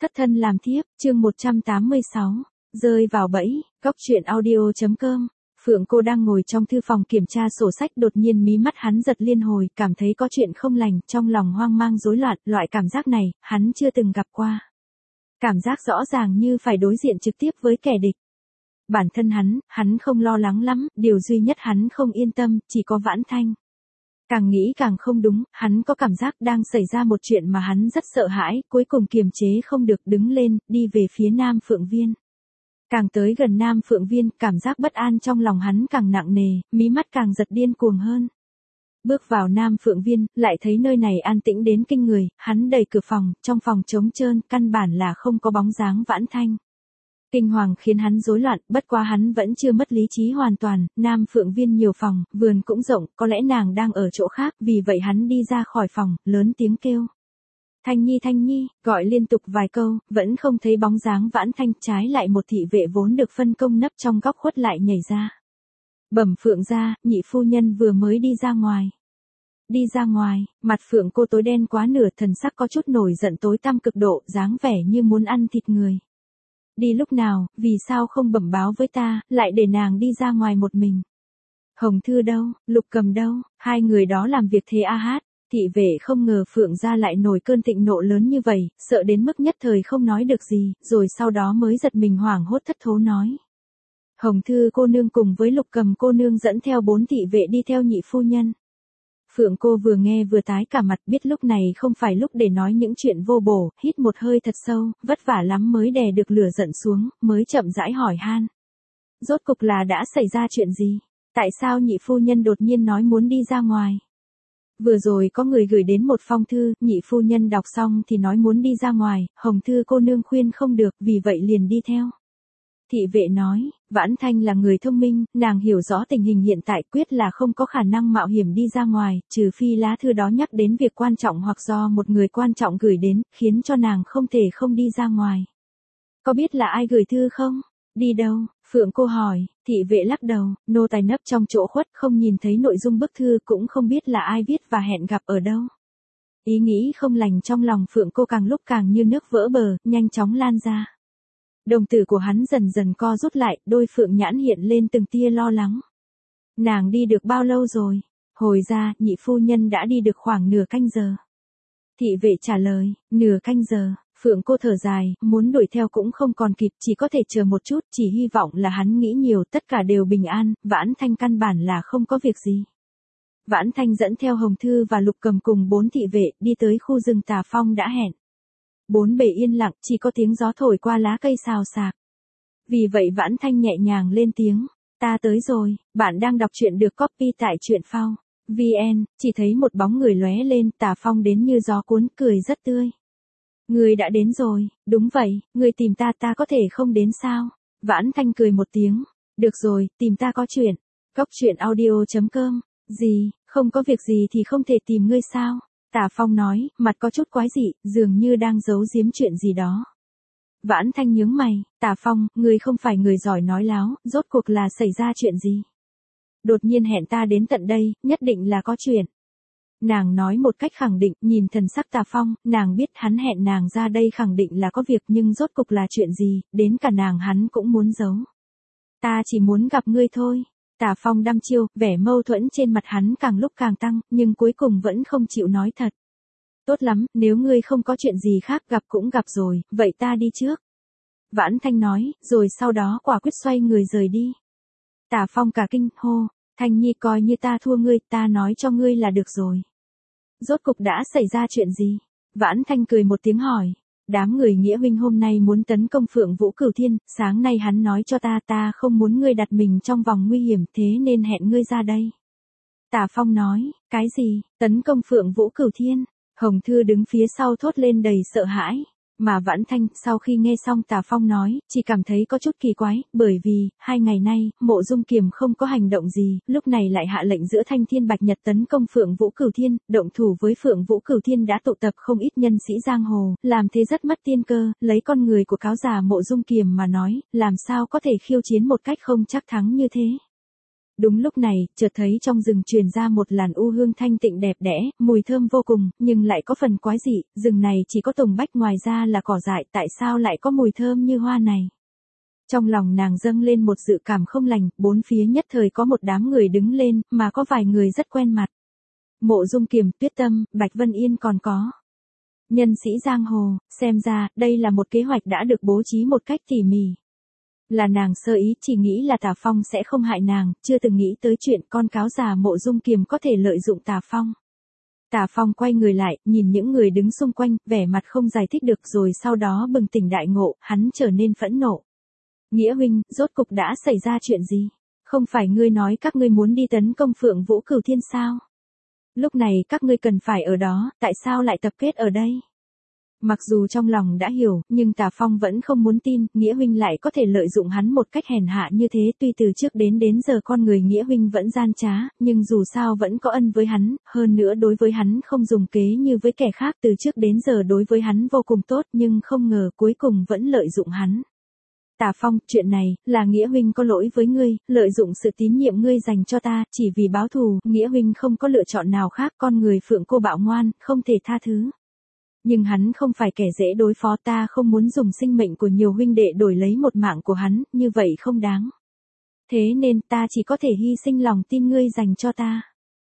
Thất thân làm thiếp, chương 186, rơi vào bẫy, góc truyện audio.com. Phượng Cô đang ngồi trong thư phòng kiểm tra sổ sách, đột nhiên mí mắt hắn giật liên hồi, cảm thấy có chuyện không lành, trong lòng hoang mang rối loạn, loại cảm giác này, hắn chưa từng gặp qua. Cảm giác rõ ràng như phải đối diện trực tiếp với kẻ địch. Bản thân hắn không lo lắng lắm, điều duy nhất hắn không yên tâm, chỉ có Vãn Thanh. Càng nghĩ càng không đúng, hắn có cảm giác đang xảy ra một chuyện mà hắn rất sợ hãi, cuối cùng kiềm chế không được đứng lên, đi về phía Nam Phượng Viên. Càng tới gần Nam Phượng Viên, cảm giác bất an trong lòng hắn càng nặng nề, mí mắt càng giật điên cuồng hơn. Bước vào Nam Phượng Viên, lại thấy nơi này an tĩnh đến kinh người, hắn đẩy cửa phòng, trong phòng trống trơn, căn bản là không có bóng dáng Vãn Thanh. Kinh hoàng khiến hắn rối loạn, bất quá hắn vẫn chưa mất lý trí hoàn toàn, Nam Phượng Viên nhiều phòng, vườn cũng rộng, có lẽ nàng đang ở chỗ khác, vì vậy hắn đi ra khỏi phòng, lớn tiếng kêu. Thanh Nhi, gọi liên tục vài câu, vẫn không thấy bóng dáng Vãn Thanh, trái lại một thị vệ vốn được phân công nấp trong góc khuất lại nhảy ra. Bẩm Phượng gia, nhị phu nhân vừa mới đi ra ngoài. Đi ra ngoài, mặt Phượng Cô tối đen quá nửa, thần sắc có chút nổi giận tối tăm cực độ, dáng vẻ như muốn ăn thịt người. Đi lúc nào, vì sao không bẩm báo với ta, lại để nàng đi ra ngoài một mình. Hồng Thư đâu, Lục Cầm đâu, hai người đó làm việc thế a hát. Thị vệ không ngờ Phượng gia lại nổi cơn thịnh nộ lớn như vậy, sợ đến mức nhất thời không nói được gì, rồi sau đó mới giật mình hoảng hốt thất thố nói. Hồng Thư cô nương cùng với Lục Cầm cô nương dẫn theo 4 thị vệ đi theo nhị phu nhân. Phượng Cô vừa nghe vừa tái cả mặt, biết lúc này không phải lúc để nói những chuyện vô bổ, hít một hơi thật sâu, vất vả lắm mới đè được lửa giận xuống, mới chậm rãi hỏi han. Rốt cục là đã xảy ra chuyện gì? Tại sao nhị phu nhân đột nhiên nói muốn đi ra ngoài? Vừa rồi có người gửi đến một phong thư, nhị phu nhân đọc xong thì nói muốn đi ra ngoài, Hồng Thư cô nương khuyên không được, vì vậy liền đi theo. Thị vệ nói, Vãn Thanh là người thông minh, nàng hiểu rõ tình hình hiện tại, quyết là không có khả năng mạo hiểm đi ra ngoài, trừ phi lá thư đó nhắc đến việc quan trọng hoặc do một người quan trọng gửi đến, khiến cho nàng không thể không đi ra ngoài. Có biết là ai gửi thư không? Đi đâu? Phượng Cô hỏi, thị vệ lắc đầu, nô tài nấp trong chỗ khuất không nhìn thấy nội dung bức thư, cũng không biết là ai viết và hẹn gặp ở đâu. Ý nghĩ không lành trong lòng Phượng Cô càng lúc càng như nước vỡ bờ, nhanh chóng lan ra. Đồng tử của hắn dần dần co rút lại, đôi phượng nhãn hiện lên từng tia lo lắng. Nàng đi được bao lâu rồi? Hồi ra, nhị phu nhân đã đi được khoảng nửa canh giờ. Thị vệ trả lời, nửa canh giờ. Phượng Cô thở dài, muốn đuổi theo cũng không còn kịp, chỉ có thể chờ một chút, chỉ hy vọng là hắn nghĩ nhiều, tất cả đều bình an, Vãn Thanh căn bản là không có việc gì. Vãn Thanh dẫn theo Hồng Thư và Lục Cầm cùng 4 thị vệ, đi tới khu rừng Tà Phong đã hẹn. 4 bề yên lặng, chỉ có tiếng gió thổi qua lá cây xào xạc. Vì vậy Vãn Thanh nhẹ nhàng lên tiếng, ta tới rồi, bạn đang đọc truyện được copy tại truyện phao. VN, chỉ thấy một bóng người lóe lên, Tà Phong đến như gió cuốn, cười rất tươi. Người đã đến rồi, đúng vậy, người tìm ta có thể không đến sao? Vãn Thanh cười một tiếng, được rồi, tìm ta có chuyện. Góc truyện audio.com, gì, không có việc gì thì không thể tìm ngươi sao? Tà Phong nói, mặt có chút quái dị, dường như đang giấu giếm chuyện gì đó. Vãn Thanh nhướng mày, Tà Phong, ngươi không phải người giỏi nói láo, rốt cuộc là xảy ra chuyện gì? Đột nhiên hẹn ta đến tận đây, nhất định là có chuyện. Nàng nói một cách khẳng định, nhìn thần sắc Tà Phong, nàng biết hắn hẹn nàng ra đây khẳng định là có việc, nhưng rốt cục là chuyện gì, đến cả nàng hắn cũng muốn giấu. Ta chỉ muốn gặp ngươi thôi. Tà Phong đăm chiêu, vẻ mâu thuẫn trên mặt hắn càng lúc càng tăng, nhưng cuối cùng vẫn không chịu nói thật. Tốt lắm, nếu ngươi không có chuyện gì khác, gặp cũng gặp rồi, vậy ta đi trước. Vãn Thanh nói, rồi sau đó quả quyết xoay người rời đi. Tà Phong cả kinh, hô, Thanh Nhi coi như ta thua ngươi, ta nói cho ngươi là được rồi. Rốt cục đã xảy ra chuyện gì? Vãn Thanh cười một tiếng hỏi. Đám người Nghĩa huynh hôm nay muốn tấn công Phượng Vũ Cửu Thiên, sáng nay hắn nói cho ta không muốn ngươi đặt mình trong vòng nguy hiểm, thế nên hẹn ngươi ra đây. Tà Phong nói, cái gì, tấn công Phượng Vũ Cửu Thiên? Hồng Thư đứng phía sau thốt lên đầy sợ hãi. Mà Vãn Thanh, sau khi nghe xong Tà Phong nói, chỉ cảm thấy có chút kỳ quái, bởi vì, 2 ngày nay, Mộ Dung Kiềm không có hành động gì, lúc này lại hạ lệnh giữa Thanh Thiên Bạch Nhật tấn công Phượng Vũ Cửu Thiên, động thủ với Phượng Vũ Cửu Thiên đã tụ tập không ít nhân sĩ giang hồ, làm thế rất mất tiên cơ, lấy con người của cáo già Mộ Dung Kiềm mà nói, làm sao có thể khiêu chiến một cách không chắc thắng như thế. Đúng lúc này, chợt thấy trong rừng truyền ra một làn u hương thanh tịnh đẹp đẽ, mùi thơm vô cùng, nhưng lại có phần quái dị, rừng này chỉ có tùng bách ngoài ra là cỏ dại, tại sao lại có mùi thơm như hoa này? Trong lòng nàng dâng lên một dự cảm không lành, bốn phía nhất thời có một đám người đứng lên, mà có vài người rất quen mặt. Mộ Dung Kiềm, Tuyết Tâm, Bạch Vân Yên còn có nhân sĩ giang hồ, xem ra, đây là một kế hoạch đã được bố trí một cách tỉ mỉ. Là nàng sơ ý, chỉ nghĩ là Tà Phong sẽ không hại nàng, chưa từng nghĩ tới chuyện con cáo già Mộ Dung Kiềm có thể lợi dụng Tà Phong. Tà Phong quay người lại, nhìn những người đứng xung quanh, vẻ mặt không giải thích được, rồi sau đó bừng tỉnh đại ngộ, hắn trở nên phẫn nộ. Nghĩa huynh, rốt cục đã xảy ra chuyện gì? Không phải ngươi nói các ngươi muốn đi tấn công Phượng Vũ Cửu Thiên sao? Lúc này các ngươi cần phải ở đó, tại sao lại tập kết ở đây? Mặc dù trong lòng đã hiểu, nhưng Tà Phong vẫn không muốn tin, Nghĩa huynh lại có thể lợi dụng hắn một cách hèn hạ như thế, tuy từ trước đến giờ con người Nghĩa huynh vẫn gian trá, nhưng dù sao vẫn có ân với hắn, hơn nữa đối với hắn không dùng kế như với kẻ khác, từ trước đến giờ đối với hắn vô cùng tốt, nhưng không ngờ cuối cùng vẫn lợi dụng hắn. Tà Phong, chuyện này, là Nghĩa huynh có lỗi với ngươi, lợi dụng sự tín nhiệm ngươi dành cho ta, chỉ vì báo thù, Nghĩa huynh không có lựa chọn nào khác, con người Phượng cô bạo ngoan, không thể tha thứ. Nhưng hắn không phải kẻ dễ đối phó, ta không muốn dùng sinh mệnh của nhiều huynh đệ đổi lấy một mạng của hắn, như vậy không đáng. Thế nên ta chỉ có thể hy sinh lòng tin ngươi dành cho ta.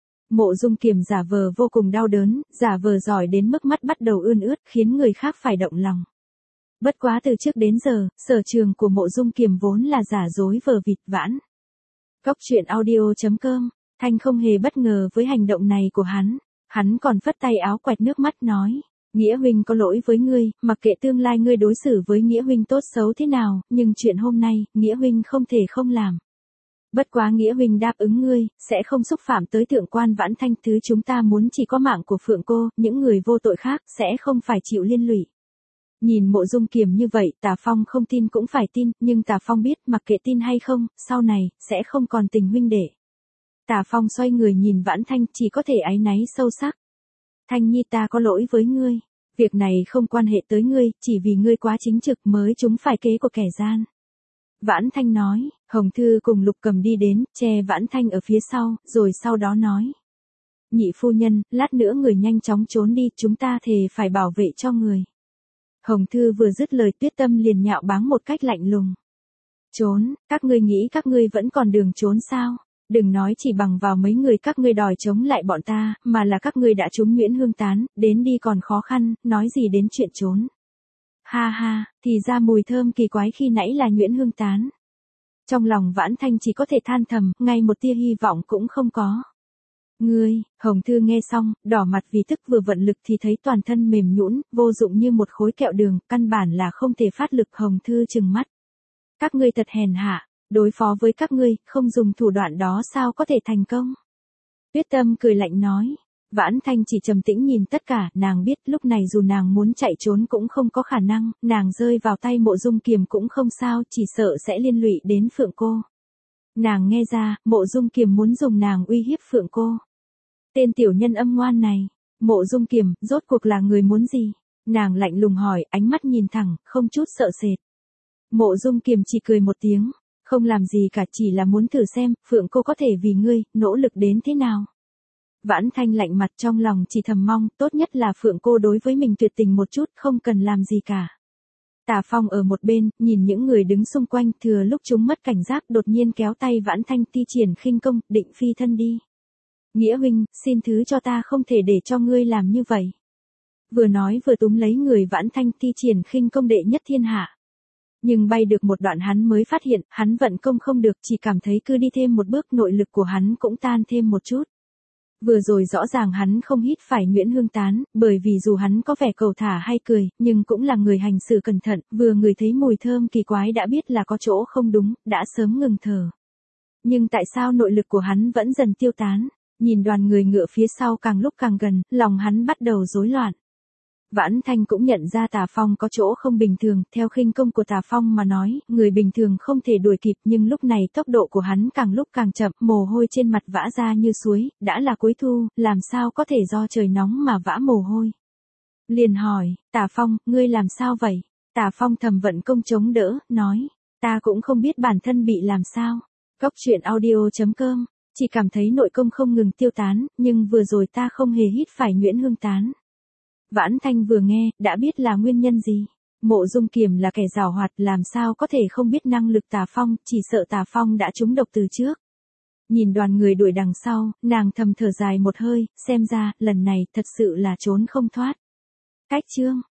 Mộ Dung Kiềm giả vờ vô cùng đau đớn, giả vờ giỏi đến mức mắt bắt đầu ươn ướt, khiến người khác phải động lòng. Bất quá từ trước đến giờ, sở trường của Mộ Dung Kiềm vốn là giả dối vờ vịt vãn. Góc truyện audio.com, Thanh không hề bất ngờ với hành động này của hắn. Hắn còn phất tay áo quẹt nước mắt nói, Nghĩa huynh có lỗi với ngươi, mặc kệ tương lai ngươi đối xử với Nghĩa huynh tốt xấu thế nào, nhưng chuyện hôm nay, Nghĩa huynh không thể không làm. Bất quá Nghĩa huynh đáp ứng ngươi, sẽ không xúc phạm tới thượng quan Vãn Thanh, thứ chúng ta muốn chỉ có mạng của Phượng cô, những người vô tội khác sẽ không phải chịu liên lụy. Nhìn Mộ Dung Kiềm như vậy, Tà Phong không tin cũng phải tin, nhưng Tà Phong biết, mặc kệ tin hay không, sau này, sẽ không còn tình huynh đệ. Tà Phong xoay người nhìn Vãn Thanh, chỉ có thể áy náy sâu sắc. Thanh nhi, ta có lỗi với ngươi. Việc này không quan hệ tới ngươi, chỉ vì ngươi quá chính trực mới trúng phải kế của kẻ gian. Vãn Thanh nói, Hồng Thư cùng Lục Cầm đi đến, che Vãn Thanh ở phía sau, rồi sau đó nói. Nhị phu nhân, lát nữa người nhanh chóng trốn đi, chúng ta thề phải bảo vệ cho người. Hồng Thư vừa dứt lời, Tuyết Tâm liền nhạo báng một cách lạnh lùng. Trốn, các ngươi nghĩ các ngươi vẫn còn đường trốn sao? Đừng nói chỉ bằng vào mấy người các ngươi đòi chống lại bọn ta, mà là các ngươi đã trúng Nguyễn Hương Tán, đến đi còn khó khăn, nói gì đến chuyện trốn. Ha ha, thì ra mùi thơm kỳ quái khi nãy là Nguyễn Hương Tán. Trong lòng Vãn Thanh chỉ có thể than thầm, ngay một tia hy vọng cũng không có. Ngươi, Hồng Thư nghe xong, đỏ mặt vì tức, vừa vận lực thì thấy toàn thân mềm nhũn, vô dụng như một khối kẹo đường, căn bản là không thể phát lực. Hồng Thư trừng mắt. Các ngươi thật hèn hạ, đối phó với các ngươi, không dùng thủ đoạn đó sao có thể thành công? Tuyết Tâm cười lạnh nói. Vãn Thanh chỉ trầm tĩnh nhìn tất cả, nàng biết lúc này dù nàng muốn chạy trốn cũng không có khả năng, nàng rơi vào tay Mộ Dung Kiềm cũng không sao, chỉ sợ sẽ liên lụy đến Phượng cô. Nàng nghe ra, Mộ Dung Kiềm muốn dùng nàng uy hiếp Phượng cô. Tên tiểu nhân âm ngoan này, Mộ Dung Kiềm, rốt cuộc là người muốn gì? Nàng lạnh lùng hỏi, ánh mắt nhìn thẳng, không chút sợ sệt. Mộ Dung Kiềm chỉ cười một tiếng, không làm gì cả, chỉ là muốn thử xem, Phượng cô có thể vì ngươi, nỗ lực đến thế nào. Vãn Thanh lạnh mặt, trong lòng chỉ thầm mong, tốt nhất là Phượng cô đối với mình tuyệt tình một chút, không cần làm gì cả. Tà Phong ở một bên, nhìn những người đứng xung quanh, thừa lúc chúng mất cảnh giác, đột nhiên kéo tay Vãn Thanh thi triển khinh công, định phi thân đi. Nghĩa huynh, xin thứ cho ta không thể để cho ngươi làm như vậy. Vừa nói vừa túm lấy người Vãn Thanh thi triển khinh công đệ nhất thiên hạ. Nhưng bay được một đoạn hắn mới phát hiện, hắn vận công không được, chỉ cảm thấy cứ đi thêm một bước nội lực của hắn cũng tan thêm một chút. Vừa rồi rõ ràng hắn không hít phải Nguyễn Hương Tán, bởi vì dù hắn có vẻ cầu thả hay cười, nhưng cũng là người hành xử cẩn thận, vừa ngửi thấy mùi thơm kỳ quái đã biết là có chỗ không đúng, đã sớm ngừng thở. Nhưng tại sao nội lực của hắn vẫn dần tiêu tán? Nhìn đoàn người ngựa phía sau càng lúc càng gần, lòng hắn bắt đầu rối loạn. Vãn Thanh cũng nhận ra Tà Phong có chỗ không bình thường, theo khinh công của Tà Phong mà nói, người bình thường không thể đuổi kịp, nhưng lúc này tốc độ của hắn càng lúc càng chậm, mồ hôi trên mặt vã ra như suối, đã là cuối thu, làm sao có thể do trời nóng mà vã mồ hôi. Liền hỏi, Tà Phong, ngươi làm sao vậy? Tà Phong thầm vận công chống đỡ, nói, ta cũng không biết bản thân bị làm sao. Cóc truyện audio.com, chỉ cảm thấy nội công không ngừng tiêu tán, nhưng vừa rồi ta không hề hít phải nhuyễn hương tán. Vãn Thanh vừa nghe, đã biết là nguyên nhân gì. Mộ Dung Kiềm là kẻ giàu hoạt, làm sao có thể không biết năng lực Tà Phong, chỉ sợ Tà Phong đã trúng độc từ trước. Nhìn đoàn người đuổi đằng sau, nàng thầm thở dài một hơi, xem ra, lần này thật sự là trốn không thoát. Cách chương